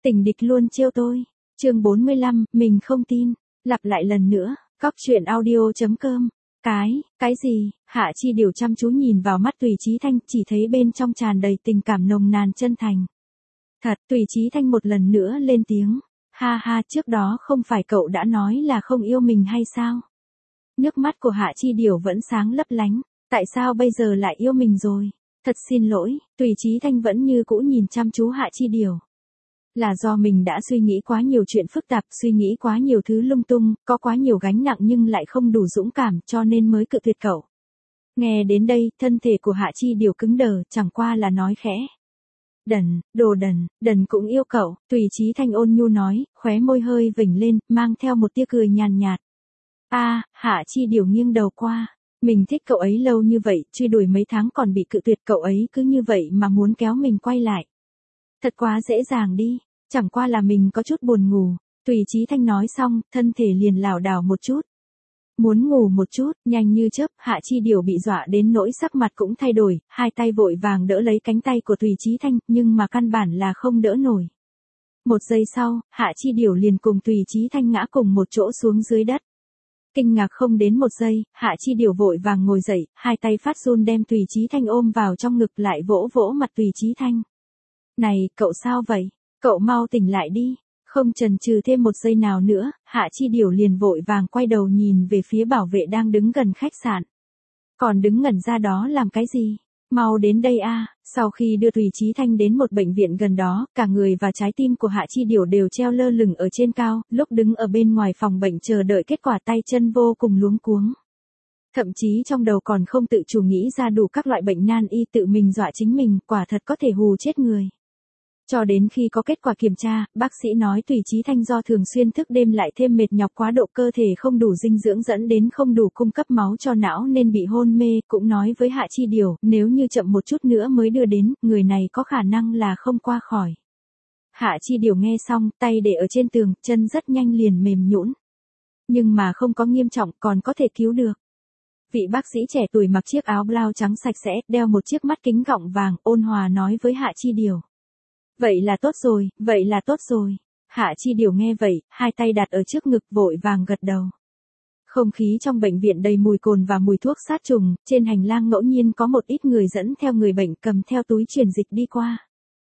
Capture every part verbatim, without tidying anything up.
Tình địch luôn trêu tôi. Chương bốn mươi lăm, mình không tin. Lặp lại lần nữa, cóc truyện audio chấm com. Cái, cái gì? Hạ Chi Điều chăm chú nhìn vào mắt Tùy Chí Thanh, chỉ thấy bên trong tràn đầy tình cảm nồng nàn chân thành. Thật, Tùy Chí Thanh một lần nữa lên tiếng. Ha ha, trước đó không phải cậu đã nói là không yêu mình hay sao? Nước mắt của Hạ Chi Điều vẫn sáng lấp lánh. Tại sao bây giờ lại yêu mình rồi? Thật xin lỗi, Tùy Chí Thanh vẫn như cũ nhìn chăm chú Hạ Chi Điều. Là do mình đã suy nghĩ quá nhiều chuyện phức tạp, suy nghĩ quá nhiều thứ lung tung, có quá nhiều gánh nặng nhưng lại không đủ dũng cảm cho nên mới cự tuyệt cậu. Nghe đến đây, thân thể của Hạ Chi Điều cứng đờ, chẳng qua là nói khẽ. Đần, đồ đần, đần cũng yêu cậu, Tùy Chí Thanh ôn nhu nói, khóe môi hơi vểnh lên, mang theo một tia cười nhàn nhạt. A, à, Hạ Chi Điều nghiêng đầu qua. Mình thích cậu ấy lâu như vậy, truy đuổi mấy tháng còn bị cự tuyệt, cậu ấy cứ như vậy mà muốn kéo mình quay lại. Thật quá dễ dàng đi, chẳng qua là mình có chút buồn ngủ. Tùy Chí Thanh nói xong, thân thể liền lảo đảo một chút. Muốn ngủ một chút, nhanh như chớp, Hạ Chi Điều bị dọa đến nỗi sắc mặt cũng thay đổi, hai tay vội vàng đỡ lấy cánh tay của Tùy Chí Thanh, nhưng mà căn bản là không đỡ nổi. Một giây sau, Hạ Chi Điều liền cùng Tùy Chí Thanh ngã cùng một chỗ xuống dưới đất. Kinh ngạc không đến một giây, Hạ Chi Điều vội vàng ngồi dậy, hai tay phát run đem Tùy Chí Thanh ôm vào trong ngực lại vỗ vỗ mặt Tùy Chí Thanh. Này, cậu sao vậy? Cậu mau tỉnh lại đi. Không chần chừ thêm một giây nào nữa, Hạ Chi Điều liền vội vàng quay đầu nhìn về phía bảo vệ đang đứng gần khách sạn. Còn đứng ngẩn ra đó làm cái gì? Mau đến đây a. Sau khi đưa Tùy Chí Thanh đến một bệnh viện gần đó, cả người và trái tim của Hạ Chi Điều đều treo lơ lửng ở trên cao, lúc đứng ở bên ngoài phòng bệnh chờ đợi kết quả tay chân vô cùng luống cuống. Thậm chí trong đầu còn không tự chủ nghĩ ra đủ các loại bệnh nan y, tự mình dọa chính mình, quả thật có thể hù chết người. Cho đến khi có kết quả kiểm tra, bác sĩ nói Tùy Chí Thanh do thường xuyên thức đêm lại thêm mệt nhọc quá độ, cơ thể không đủ dinh dưỡng dẫn đến không đủ cung cấp máu cho não nên bị hôn mê, cũng nói với Hạ Chi Điều, nếu như chậm một chút nữa mới đưa đến, người này có khả năng là không qua khỏi. Hạ Chi Điều nghe xong, tay để ở trên tường, chân rất nhanh liền mềm nhũn. Nhưng mà không có nghiêm trọng, còn có thể cứu được. Vị bác sĩ trẻ tuổi mặc chiếc áo blau trắng sạch sẽ, đeo một chiếc mắt kính gọng vàng, ôn hòa nói với Hạ Chi Điều. Vậy là tốt rồi, vậy là tốt rồi. Hạ Chi Điều nghe vậy, hai tay đặt ở trước ngực vội vàng gật đầu. Không khí trong bệnh viện đầy mùi cồn và mùi thuốc sát trùng, trên hành lang ngẫu nhiên có một ít người dẫn theo người bệnh cầm theo túi truyền dịch đi qua.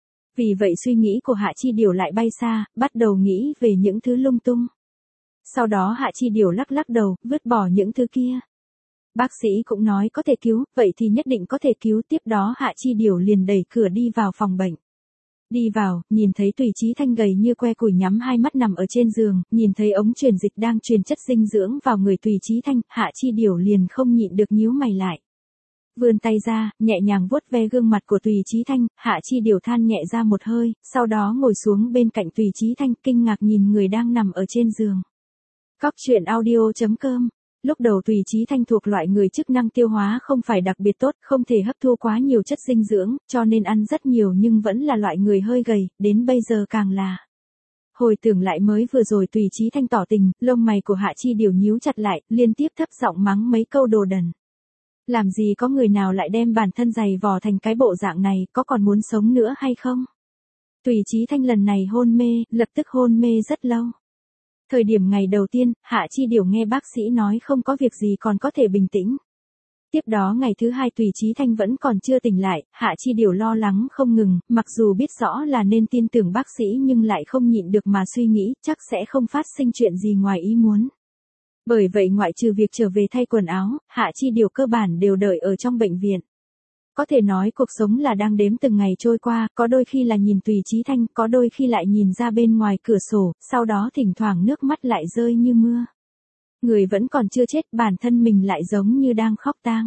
Vì vậy suy nghĩ của Hạ Chi Điều lại bay xa, bắt đầu nghĩ về những thứ lung tung. Sau đó Hạ Chi Điều lắc lắc đầu, vứt bỏ những thứ kia. Bác sĩ cũng nói có thể cứu, vậy thì nhất định có thể cứu, tiếp đó Hạ Chi Điều liền đẩy cửa đi vào phòng bệnh. Đi vào, nhìn thấy Tùy Chí Thanh gầy như que củi nhắm hai mắt nằm ở trên giường, nhìn thấy ống truyền dịch đang truyền chất dinh dưỡng vào người Tùy Chí Thanh, Hạ Chi Điều liền không nhịn được nhíu mày lại. Vươn tay ra, nhẹ nhàng vuốt ve gương mặt của Tùy Chí Thanh, Hạ Chi Điều than nhẹ ra một hơi, sau đó ngồi xuống bên cạnh Tùy Chí Thanh, kinh ngạc nhìn người đang nằm ở trên giường. Cóc truyện audio chấm com. Lúc đầu Tùy Chí Thanh thuộc loại người chức năng tiêu hóa không phải đặc biệt tốt, không thể hấp thu quá nhiều chất dinh dưỡng, cho nên ăn rất nhiều nhưng vẫn là loại người hơi gầy, đến bây giờ càng là. Hồi tưởng lại mới vừa rồi Tùy Chí Thanh tỏ tình, lông mày của Hạ Chi Điều nhíu chặt lại, liên tiếp thấp giọng mắng mấy câu đồ đần. Làm gì có người nào lại đem bản thân dày vò thành cái bộ dạng này, có còn muốn sống nữa hay không? Tùy Chí Thanh lần này hôn mê, lập tức hôn mê rất lâu. Thời điểm ngày đầu tiên, Hạ Chi Điều nghe bác sĩ nói không có việc gì còn có thể bình tĩnh. Tiếp đó ngày thứ hai Tùy Chí Thanh vẫn còn chưa tỉnh lại, Hạ Chi Điều lo lắng không ngừng, mặc dù biết rõ là nên tin tưởng bác sĩ nhưng lại không nhịn được mà suy nghĩ, chắc sẽ không phát sinh chuyện gì ngoài ý muốn. Bởi vậy ngoại trừ việc trở về thay quần áo, Hạ Chi Điều cơ bản đều đợi ở trong bệnh viện. Có thể nói cuộc sống là đang đếm từng ngày trôi qua, có đôi khi là nhìn Tùy Chí Thanh, có đôi khi lại nhìn ra bên ngoài cửa sổ, sau đó thỉnh thoảng nước mắt lại rơi như mưa. Người vẫn còn chưa chết, bản thân mình lại giống như đang khóc tang.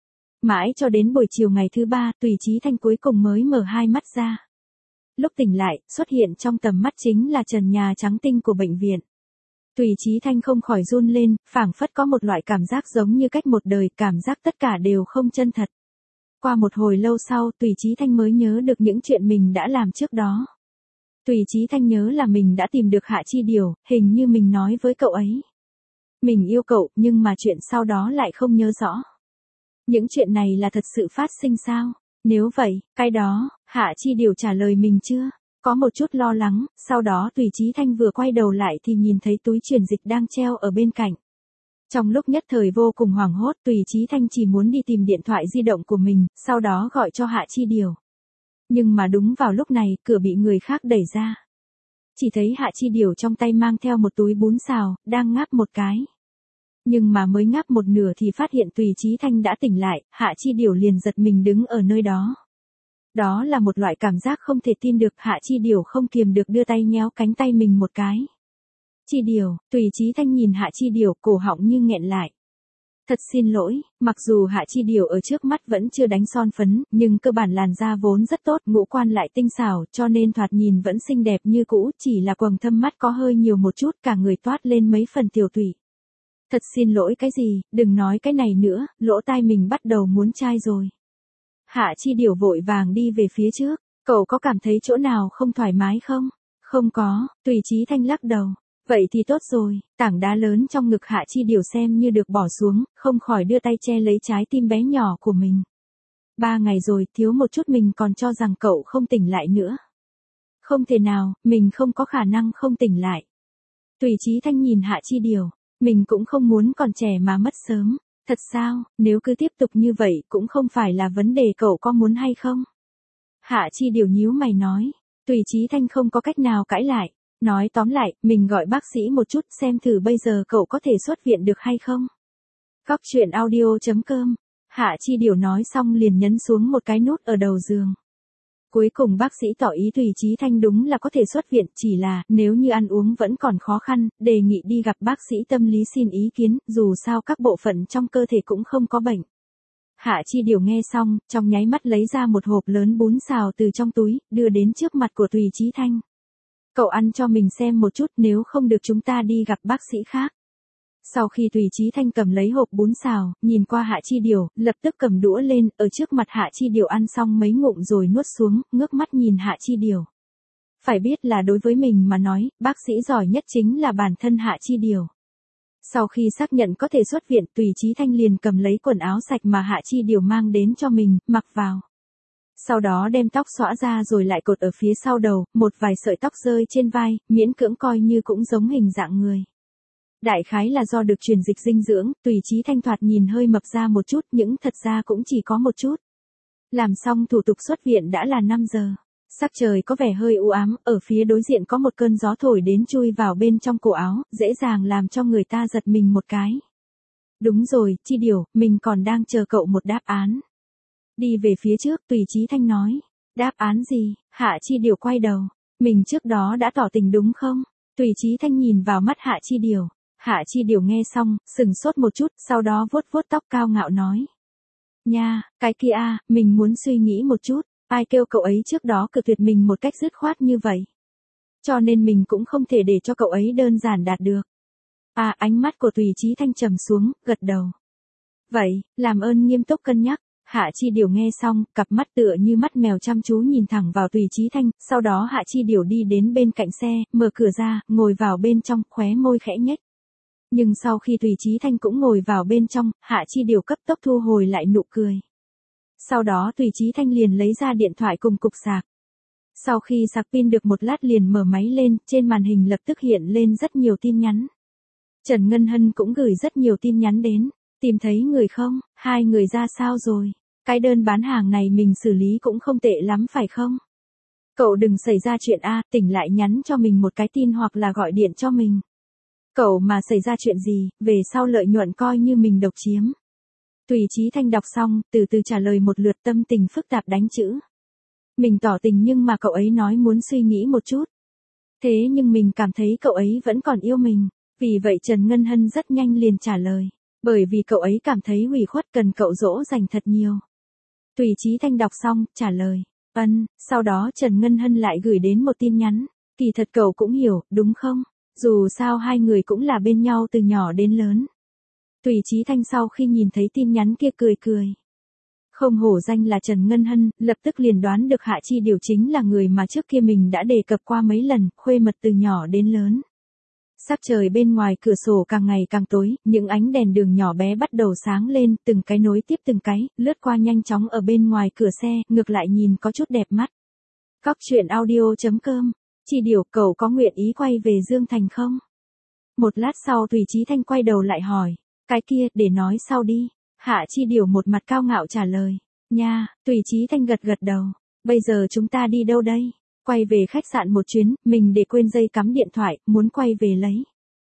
Mãi cho đến buổi chiều ngày thứ ba, Tùy Chí Thanh cuối cùng mới mở hai mắt ra. Lúc tỉnh lại, xuất hiện trong tầm mắt chính là trần nhà trắng tinh của bệnh viện. Tùy Chí Thanh không khỏi run lên, phảng phất có một loại cảm giác giống như cách một đời, cảm giác tất cả đều không chân thật. Qua một hồi lâu sau, Tùy Chí Thanh mới nhớ được những chuyện mình đã làm trước đó. Tùy Chí Thanh nhớ là mình đã tìm được Hạ Chi Điều, hình như mình nói với cậu ấy. Mình yêu cậu, nhưng mà chuyện sau đó lại không nhớ rõ. Những chuyện này là thật sự phát sinh sao? Nếu vậy, cái đó, Hạ Chi Điều trả lời mình chưa? có một chút lo lắng, sau đó Tùy Chí Thanh vừa quay đầu lại thì nhìn thấy túi truyền dịch đang treo ở bên cạnh. Trong lúc nhất thời vô cùng hoảng hốt, Tùy Chí Thanh chỉ muốn đi tìm điện thoại di động của mình, sau đó gọi cho Hạ Chi Điều. Nhưng mà đúng vào lúc này, cửa bị người khác đẩy ra. Chỉ thấy Hạ Chi Điều trong tay mang theo một túi bún xào, đang ngáp một cái. Nhưng mà mới ngáp một nửa thì phát hiện Tùy Chí Thanh đã tỉnh lại, Hạ Chi Điều liền giật mình đứng ở nơi đó. Đó là một loại cảm giác không thể tin được, Hạ Chi Điều không kiềm được đưa tay nhéo cánh tay mình một cái. Chi Điều, Tùy Chí Thanh nhìn Hạ Chi Điều, cổ họng như nghẹn lại. Thật xin lỗi, mặc dù Hạ Chi Điều ở trước mắt vẫn chưa đánh son phấn, nhưng cơ bản làn da vốn rất tốt, ngũ quan lại tinh xảo, cho nên thoạt nhìn vẫn xinh đẹp như cũ, chỉ là quầng thâm mắt có hơi nhiều một chút, cả người toát lên mấy phần tiểu tụy. Thật xin lỗi cái gì, đừng nói cái này nữa, lỗ tai mình bắt đầu muốn chai rồi. Hạ Chi Điều vội vàng đi về phía trước, cậu có cảm thấy chỗ nào không thoải mái không? Không có, Tùy Chí Thanh lắc đầu. Vậy thì tốt rồi, tảng đá lớn trong ngực Hạ Chi Điều xem như được bỏ xuống, không khỏi đưa tay che lấy trái tim bé nhỏ của mình. Ba ngày rồi, thiếu một chút mình còn cho rằng cậu không tỉnh lại nữa. Không thể nào, mình không có khả năng không tỉnh lại. Tùy Chí Thanh nhìn Hạ Chi Điều, mình cũng không muốn còn trẻ mà mất sớm. Thật sao, nếu cứ tiếp tục như vậy cũng không phải là vấn đề cậu có muốn hay không? Hạ Chi Điều nhíu mày nói, Tùy Chí Thanh không có cách nào cãi lại. Nói tóm lại, mình gọi bác sĩ một chút xem thử bây giờ cậu có thể xuất viện được hay không. Cóc truyện audio chấm com. Hạ Chi Điều nói xong liền nhấn xuống một cái nút ở đầu giường. Cuối cùng bác sĩ tỏ ý Tùy Chí Thanh đúng là có thể xuất viện, chỉ là nếu như ăn uống vẫn còn khó khăn, đề nghị đi gặp bác sĩ tâm lý xin ý kiến, dù sao các bộ phận trong cơ thể cũng không có bệnh. Hạ Chi Điều nghe xong, trong nháy mắt lấy ra một hộp lớn bún xào từ trong túi, đưa đến trước mặt của Tùy Chí Thanh. Cậu ăn cho mình xem một chút, nếu không được chúng ta đi gặp bác sĩ khác. Sau khi Tùy Chí Thanh cầm lấy hộp bún xào, nhìn qua Hạ Chi Điều, lập tức cầm đũa lên, ở trước mặt Hạ Chi Điều ăn xong mấy ngụm rồi nuốt xuống, ngước mắt nhìn Hạ Chi Điều. Phải biết là đối với mình mà nói, bác sĩ giỏi nhất chính là bản thân Hạ Chi Điều. Sau khi xác nhận có thể xuất viện, Tùy Chí Thanh liền cầm lấy quần áo sạch mà Hạ Chi Điều mang đến cho mình, mặc vào. Sau đó đem tóc xõa ra rồi lại cột ở phía sau đầu, một vài sợi tóc rơi trên vai, miễn cưỡng coi như cũng giống hình dạng người. Đại khái là do được truyền dịch dinh dưỡng, Tùy Chí Thanh thoạt nhìn hơi mập ra một chút, nhưng thật ra cũng chỉ có một chút. Làm xong thủ tục xuất viện đã là năm giờ. Sắc trời có vẻ hơi u ám, ở phía đối diện có một cơn gió thổi đến chui vào bên trong cổ áo, dễ dàng làm cho người ta giật mình một cái. Đúng rồi, Chi Điều, mình còn đang chờ cậu một đáp án. Đi về phía trước, Tùy Chí Thanh nói. Đáp án gì? Hạ Chi Điều quay đầu. Mình trước đó đã tỏ tình đúng không? Tùy Chí Thanh nhìn vào mắt Hạ Chi Điều. Hạ Chi Điều nghe xong, sừng sốt một chút, sau đó vuốt vuốt tóc cao ngạo nói. Nha, cái kia à, mình muốn suy nghĩ một chút. Ai kêu cậu ấy trước đó cự tuyệt mình một cách dứt khoát như vậy. Cho nên mình cũng không thể để cho cậu ấy đơn giản đạt được. À, ánh mắt của Tùy Chí Thanh trầm xuống, gật đầu. Vậy, làm ơn nghiêm túc cân nhắc. Hạ Chi Điều nghe xong, cặp mắt tựa như mắt mèo chăm chú nhìn thẳng vào Tùy Chí Thanh, sau đó Hạ Chi Điều đi đến bên cạnh xe, mở cửa ra, ngồi vào bên trong, khóe môi khẽ nhếch. Nhưng sau khi Tùy Chí Thanh cũng ngồi vào bên trong, Hạ Chi Điều cấp tốc thu hồi lại nụ cười. Sau đó Tùy Chí Thanh liền lấy ra điện thoại cùng cục sạc. Sau khi sạc pin được một lát liền mở máy lên, trên màn hình lập tức hiện lên rất nhiều tin nhắn. Trần Ngân Hân cũng gửi rất nhiều tin nhắn đến. Tìm thấy người không? Hai người ra sao rồi? Cái đơn bán hàng này mình xử lý cũng không tệ lắm phải không? Cậu đừng xảy ra chuyện a, tỉnh lại nhắn cho mình một cái tin hoặc là gọi điện cho mình. Cậu mà xảy ra chuyện gì, về sau lợi nhuận coi như mình độc chiếm. Tùy Chí Thanh đọc xong, từ từ trả lời một lượt, tâm tình phức tạp đánh chữ. Mình tỏ tình nhưng mà cậu ấy nói muốn suy nghĩ một chút. Thế nhưng mình cảm thấy cậu ấy vẫn còn yêu mình. Vì vậy Trần Ngân Hân rất nhanh liền trả lời. Bởi vì cậu ấy cảm thấy ủy khuất cần cậu dỗ dành thật nhiều. Tùy Chí Thanh đọc xong, trả lời. Ân, sau đó Trần Ngân Hân lại gửi đến một tin nhắn. Kỳ thật cậu cũng hiểu, đúng không? Dù sao hai người cũng là bên nhau từ nhỏ đến lớn. Tùy Chí Thanh sau khi nhìn thấy tin nhắn kia cười cười. Không hổ danh là Trần Ngân Hân, lập tức liền đoán được Hạ Chi Điều chính là người mà trước kia mình đã đề cập qua mấy lần, khuê mật từ nhỏ đến lớn. Sắc trời bên ngoài cửa sổ càng ngày càng tối, những ánh đèn đường nhỏ bé bắt đầu sáng lên, từng cái nối tiếp từng cái, lướt qua nhanh chóng ở bên ngoài cửa xe, ngược lại nhìn có chút đẹp mắt. Cóc truyện audio.com, Chi Điều, cậu có nguyện ý quay về Dương Thành không? Một lát sau Tùy Chí Thanh quay đầu lại hỏi, cái kia, để nói sau đi. Hạ Chi Điều một mặt cao ngạo trả lời, nha, Tùy Chí Thanh gật gật đầu, bây giờ chúng ta đi đâu đây? Quay về khách sạn một chuyến, mình để quên dây cắm điện thoại, muốn quay về lấy.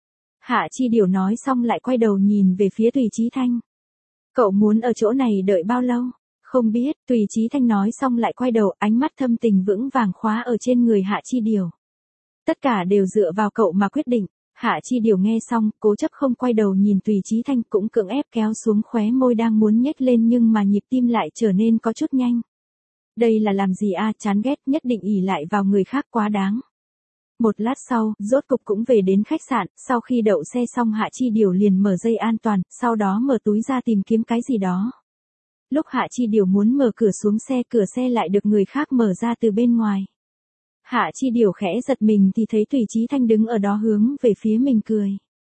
Hạ Chi Điều nói xong lại quay đầu nhìn về phía Tùy Chí Thanh. Cậu muốn ở chỗ này đợi bao lâu? Không biết, Tùy Chí Thanh nói xong lại quay đầu, ánh mắt thâm tình vững vàng khóa ở trên người Hạ Chi Điều. Tất cả đều dựa vào cậu mà quyết định. Hạ Chi Điều nghe xong, cố chấp không quay đầu nhìn Tùy Chí Thanh, cũng cưỡng ép kéo xuống khóe môi đang muốn nhếch lên nhưng mà nhịp tim lại trở nên có chút nhanh. Đây là làm gì a, chán ghét, nhất định ỷ lại vào người khác quá đáng. Một lát sau, rốt cục cũng về đến khách sạn, sau khi đậu xe xong Hạ Chi Điều liền mở dây an toàn, sau đó mở túi ra tìm kiếm cái gì đó. Lúc Hạ Chi Điều muốn mở cửa xuống xe, cửa xe lại được người khác mở ra từ bên ngoài. Hạ Chi Điều khẽ giật mình thì thấy Tùy Chí Thanh đứng ở đó hướng về phía mình cười.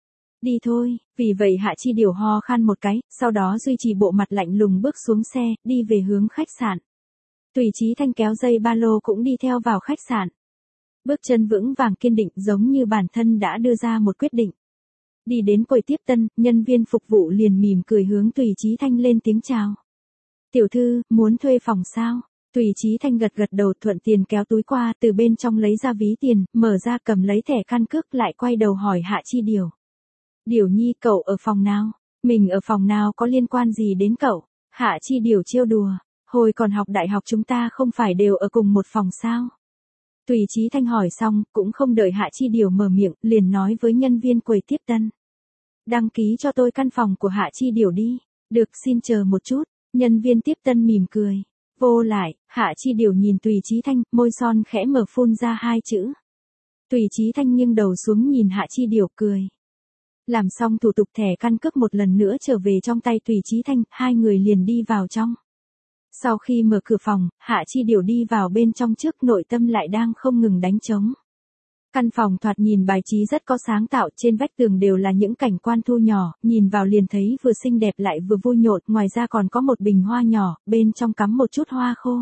Đi thôi, vì vậy Hạ Chi Điều ho khan một cái, sau đó duy trì bộ mặt lạnh lùng bước xuống xe, đi về hướng khách sạn. Tùy Chí Thanh kéo dây ba lô cũng đi theo vào khách sạn. Bước chân vững vàng kiên định giống như bản thân đã đưa ra một quyết định. Đi đến quầy tiếp tân, nhân viên phục vụ liền mỉm cười hướng Tùy Chí Thanh lên tiếng chào. Tiểu thư, muốn thuê phòng sao? Tùy Chí Thanh gật gật đầu thuận tiền kéo túi qua, từ bên trong lấy ra ví tiền, mở ra cầm lấy thẻ căn cước lại quay đầu hỏi Hạ Chi Điều. Điều nhi, cậu ở phòng nào? Mình ở phòng nào có liên quan gì đến cậu? Hạ Chi Điều trêu đùa. Hồi còn học đại học chúng ta không phải đều ở cùng một phòng sao? Tùy Chí Thanh hỏi xong, cũng không đợi Hạ Chi Điều mở miệng, liền nói với nhân viên quầy tiếp tân. Đăng ký cho tôi căn phòng của Hạ Chi Điều đi. Được, xin chờ một chút. Nhân viên tiếp tân mỉm cười. Vô lại, Hạ Chi Điều nhìn Tùy Chí Thanh, môi son khẽ mở phun ra hai chữ. Tùy Chí Thanh nghiêng đầu xuống nhìn Hạ Chi Điều cười. Làm xong thủ tục thẻ căn cước một lần nữa trở về trong tay Tùy Chí Thanh, hai người liền đi vào trong. Sau khi mở cửa phòng, Hạ Chi Điều đi vào bên trong trước, nội tâm lại đang không ngừng đánh trống. Căn phòng thoạt nhìn bài trí rất có sáng tạo, trên vách tường đều là những cảnh quan thu nhỏ, nhìn vào liền thấy vừa xinh đẹp lại vừa vui nhộn, ngoài ra còn có một bình hoa nhỏ, bên trong cắm một chút hoa khô.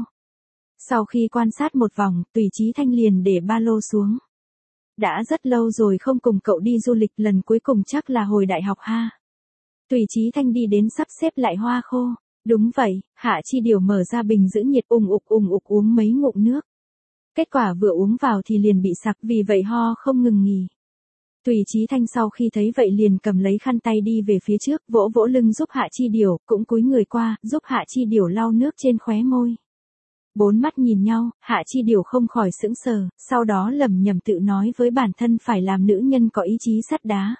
Sau khi quan sát một vòng, Tùy Chí Thanh liền để ba lô xuống. Đã rất lâu rồi không cùng cậu đi du lịch, lần cuối cùng chắc là hồi đại học ha. Tùy Chí Thanh đi đến sắp xếp lại hoa khô. Đúng vậy, Hạ Chi Điều mở ra bình giữ nhiệt ùng ục ùng ục uống mấy ngụm nước. Kết quả vừa uống vào thì liền bị sặc, vì vậy ho không ngừng nghỉ. Tùy Chí Thanh sau khi thấy vậy liền cầm lấy khăn tay đi về phía trước, vỗ vỗ lưng giúp Hạ Chi Điều, cũng cúi người qua, giúp Hạ Chi Điều lau nước trên khóe môi. Bốn mắt nhìn nhau, Hạ Chi Điều không khỏi sững sờ, sau đó lẩm nhẩm tự nói với bản thân phải làm nữ nhân có ý chí sắt đá.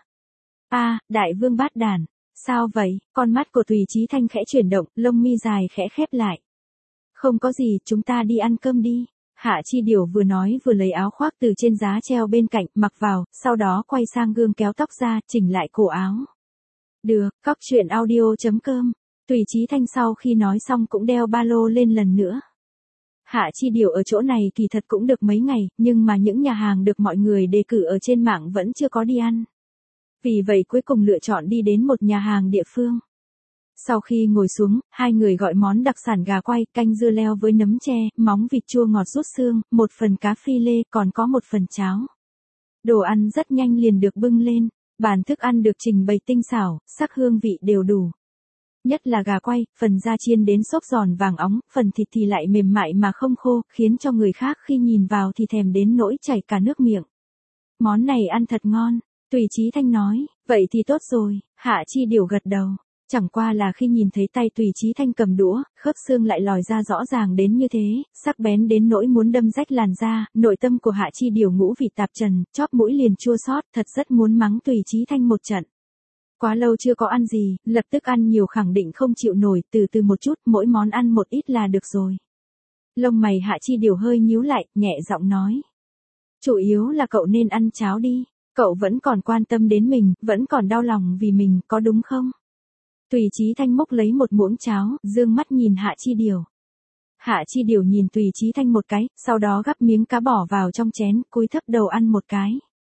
A, đại vương bát đàn. Sao vậy? Con mắt của Tùy Chí Thanh khẽ chuyển động, lông mi dài khẽ khép lại. Không có gì, chúng ta đi ăn cơm đi. Hạ Chi Điều vừa nói vừa lấy áo khoác từ trên giá treo bên cạnh, mặc vào, sau đó quay sang gương kéo tóc ra, chỉnh lại cổ áo. Được, cóc truyện audio.com. Tùy Chí Thanh sau khi nói xong cũng đeo ba lô lên lần nữa. Hạ Chi Điều ở chỗ này kỳ thật cũng được mấy ngày, nhưng mà những nhà hàng được mọi người đề cử ở trên mạng vẫn chưa có đi ăn. Vì vậy cuối cùng lựa chọn đi đến một nhà hàng địa phương. Sau khi ngồi xuống, hai người gọi món đặc sản gà quay, canh dưa leo với nấm tre, móng vịt chua ngọt rút xương, một phần cá phi lê, còn có một phần cháo. Đồ ăn rất nhanh liền được bưng lên, bàn thức ăn được trình bày tinh xảo, sắc hương vị đều đủ. Nhất là gà quay, phần da chiên đến xốp giòn vàng óng, phần thịt thì lại mềm mại mà không khô, khiến cho người khác khi nhìn vào thì thèm đến nỗi chảy cả nước miệng. Món này ăn thật ngon. Tùy Chí Thanh nói, vậy thì tốt rồi. Hạ Chi Điều gật đầu. Chẳng qua là khi nhìn thấy tay Tùy Chí Thanh cầm đũa, khớp xương lại lòi ra rõ ràng đến như thế, sắc bén đến nỗi muốn đâm rách làn da, nội tâm của Hạ Chi Điều ngũ vị tạp trần, chóp mũi liền chua xót, thật rất muốn mắng Tùy Chí Thanh một trận. Quá lâu chưa có ăn gì, lập tức ăn nhiều khẳng định không chịu nổi, từ từ một chút, mỗi món ăn một ít là được rồi. Lông mày Hạ Chi Điều hơi nhíu lại, nhẹ giọng nói. Chủ yếu là cậu nên ăn cháo đi. Cậu vẫn còn quan tâm đến mình, vẫn còn đau lòng vì mình, có đúng không? Tùy Chí Thanh múc lấy một muỗng cháo, dương mắt nhìn Hạ Chi Điều. Hạ Chi Điều nhìn Tùy Chí Thanh một cái, sau đó gắp miếng cá bỏ vào trong chén, cúi thấp đầu ăn một cái.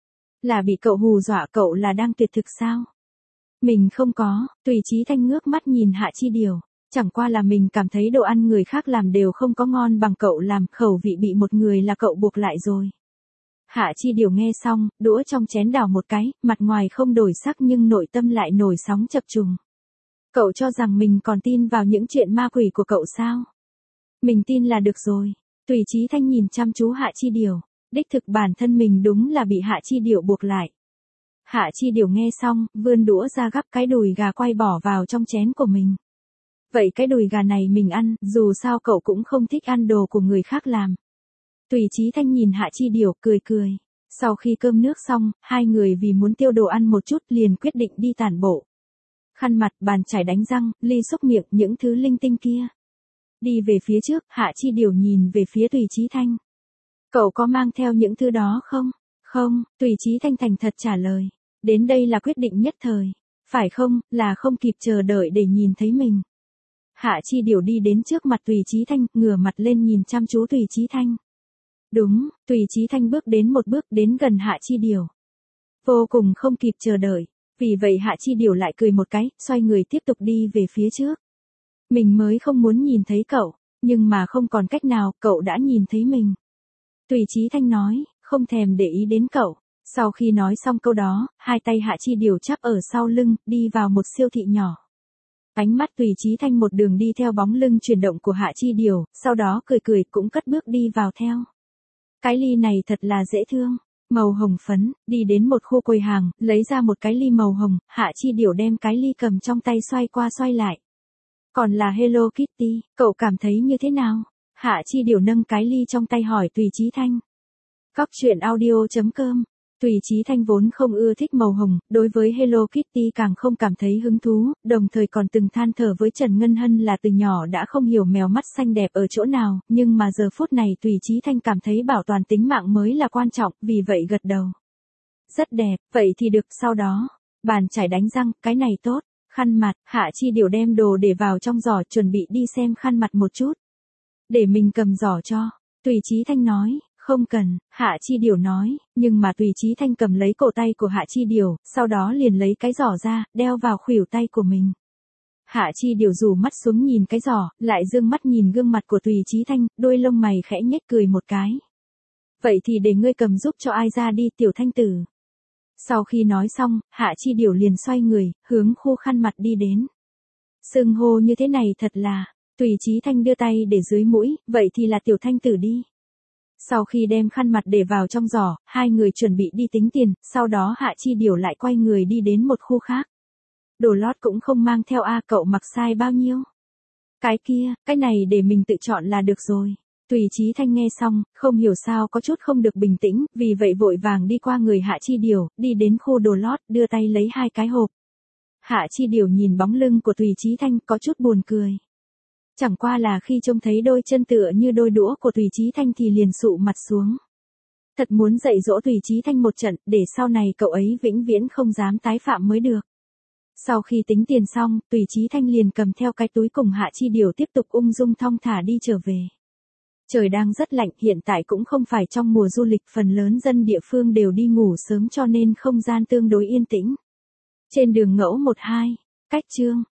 Là bị cậu hù dọa, cậu là đang tuyệt thực sao? Mình không có. Tùy Chí Thanh ngước mắt nhìn Hạ Chi Điều. Chẳng qua là mình cảm thấy đồ ăn người khác làm đều không có ngon bằng cậu làm, khẩu vị bị một người là cậu buộc lại rồi. Hạ Chi Điều nghe xong, đũa trong chén đảo một cái, mặt ngoài không đổi sắc nhưng nội tâm lại nổi sóng chập trùng. Cậu cho rằng mình còn tin vào những chuyện ma quỷ của cậu sao? Mình tin là được rồi. Tùy Chí Thanh nhìn chăm chú Hạ Chi Điều. Đích thực bản thân mình đúng là bị Hạ Chi Điều buộc lại. Hạ Chi Điều nghe xong, vươn đũa ra gắp cái đùi gà quay bỏ vào trong chén của mình. Vậy cái đùi gà này mình ăn, dù sao cậu cũng không thích ăn đồ của người khác làm. Tùy Chí Thanh nhìn Hạ Chi Điều cười cười. Sau khi cơm nước xong, hai người vì muốn tiêu đồ ăn một chút liền quyết định đi tản bộ. Khăn mặt, bàn chải đánh răng, ly xúc miệng, những thứ linh tinh kia. Đi về phía trước, Hạ Chi Điều nhìn về phía Tùy Chí Thanh. Cậu có mang theo những thứ đó không? Không, Tùy Chí Thanh thành thật trả lời. Đến đây là quyết định nhất thời. Phải không, là không kịp chờ đợi để nhìn thấy mình. Hạ Chi Điều đi đến trước mặt Tùy Chí Thanh, ngửa mặt lên nhìn chăm chú Tùy Chí Thanh. Đúng, Tùy Chí Thanh bước đến một bước đến gần Hạ Chi Điều. Vô cùng không kịp chờ đợi. Vì vậy Hạ Chi Điều lại cười một cái, xoay người tiếp tục đi về phía trước. Mình mới không muốn nhìn thấy cậu, nhưng mà không còn cách nào, cậu đã nhìn thấy mình. Tùy Chí Thanh nói, không thèm để ý đến cậu. Sau khi nói xong câu đó, hai tay Hạ Chi Điều chắp ở sau lưng, đi vào một siêu thị nhỏ. Ánh mắt Tùy Chí Thanh một đường đi theo bóng lưng chuyển động của Hạ Chi Điều, sau đó cười cười cũng cất bước đi vào theo. Cái ly này thật là dễ thương, màu hồng phấn, đi đến một khu quầy hàng, lấy ra một cái ly màu hồng, Hạ Chi Điều đem cái ly cầm trong tay xoay qua xoay lại. Còn là Hello Kitty, cậu cảm thấy như thế nào? Hạ Chi Điều nâng cái ly trong tay hỏi Tùy Chí Thanh. Cóc truyện audio chấm com. Tùy Chí Thanh vốn không ưa thích màu hồng, đối với Hello Kitty càng không cảm thấy hứng thú, đồng thời còn từng than thở với Trần Ngân Hân là từ nhỏ đã không hiểu mèo mắt xanh đẹp ở chỗ nào, nhưng mà giờ phút này Tùy Chí Thanh cảm thấy bảo toàn tính mạng mới là quan trọng, vì vậy gật đầu. Rất đẹp, vậy thì được, sau đó, bàn chải đánh răng, cái này tốt, khăn mặt, Hạ Chi Điều đem đồ để vào trong giỏ chuẩn bị đi xem khăn mặt một chút. Để mình cầm giỏ cho, Tùy Chí Thanh nói. Không cần, Hạ Chi Điều nói, nhưng mà Tùy Chí Thanh cầm lấy cổ tay của Hạ Chi Điều, sau đó liền lấy cái giỏ ra, đeo vào khuỷu tay của mình. Hạ Chi Điều rủ mắt xuống nhìn cái giỏ, lại dương mắt nhìn gương mặt của Tùy Chí Thanh, đôi lông mày khẽ nhếch cười một cái. Vậy thì để ngươi cầm giúp cho ai ra đi, Tiểu Thanh tử. Sau khi nói xong, Hạ Chi Điều liền xoay người, hướng khu khăn mặt đi đến. Xưng hô như thế này thật là, Tùy Chí Thanh đưa tay để dưới mũi, vậy thì là Tiểu Thanh tử đi. Sau khi đem khăn mặt để vào trong giỏ, hai người chuẩn bị đi tính tiền, sau đó Hạ Chi Điều lại quay người đi đến một khu khác. Đồ lót cũng không mang theo a, cậu mặc size bao nhiêu? Cái kia, cái này để mình tự chọn là được rồi. Tùy Chí Thanh nghe xong, không hiểu sao có chút không được bình tĩnh, vì vậy vội vàng đi qua người Hạ Chi Điều, đi đến khu đồ lót, đưa tay lấy hai cái hộp. Hạ Chi Điều nhìn bóng lưng của Tùy Chí Thanh có chút buồn cười. Chẳng qua là khi trông thấy đôi chân tựa như đôi đũa của Tùy Chí Thanh thì liền sụ mặt xuống. Thật muốn dạy dỗ Tùy Chí Thanh một trận, để sau này cậu ấy vĩnh viễn không dám tái phạm mới được. Sau khi tính tiền xong, Tùy Chí Thanh liền cầm theo cái túi cùng Hạ Chi Điều tiếp tục ung dung thong thả đi trở về. Trời đang rất lạnh, hiện tại cũng không phải trong mùa du lịch, phần lớn dân địa phương đều đi ngủ sớm cho nên không gian tương đối yên tĩnh. Trên đường Ngẫu một hai, cách chương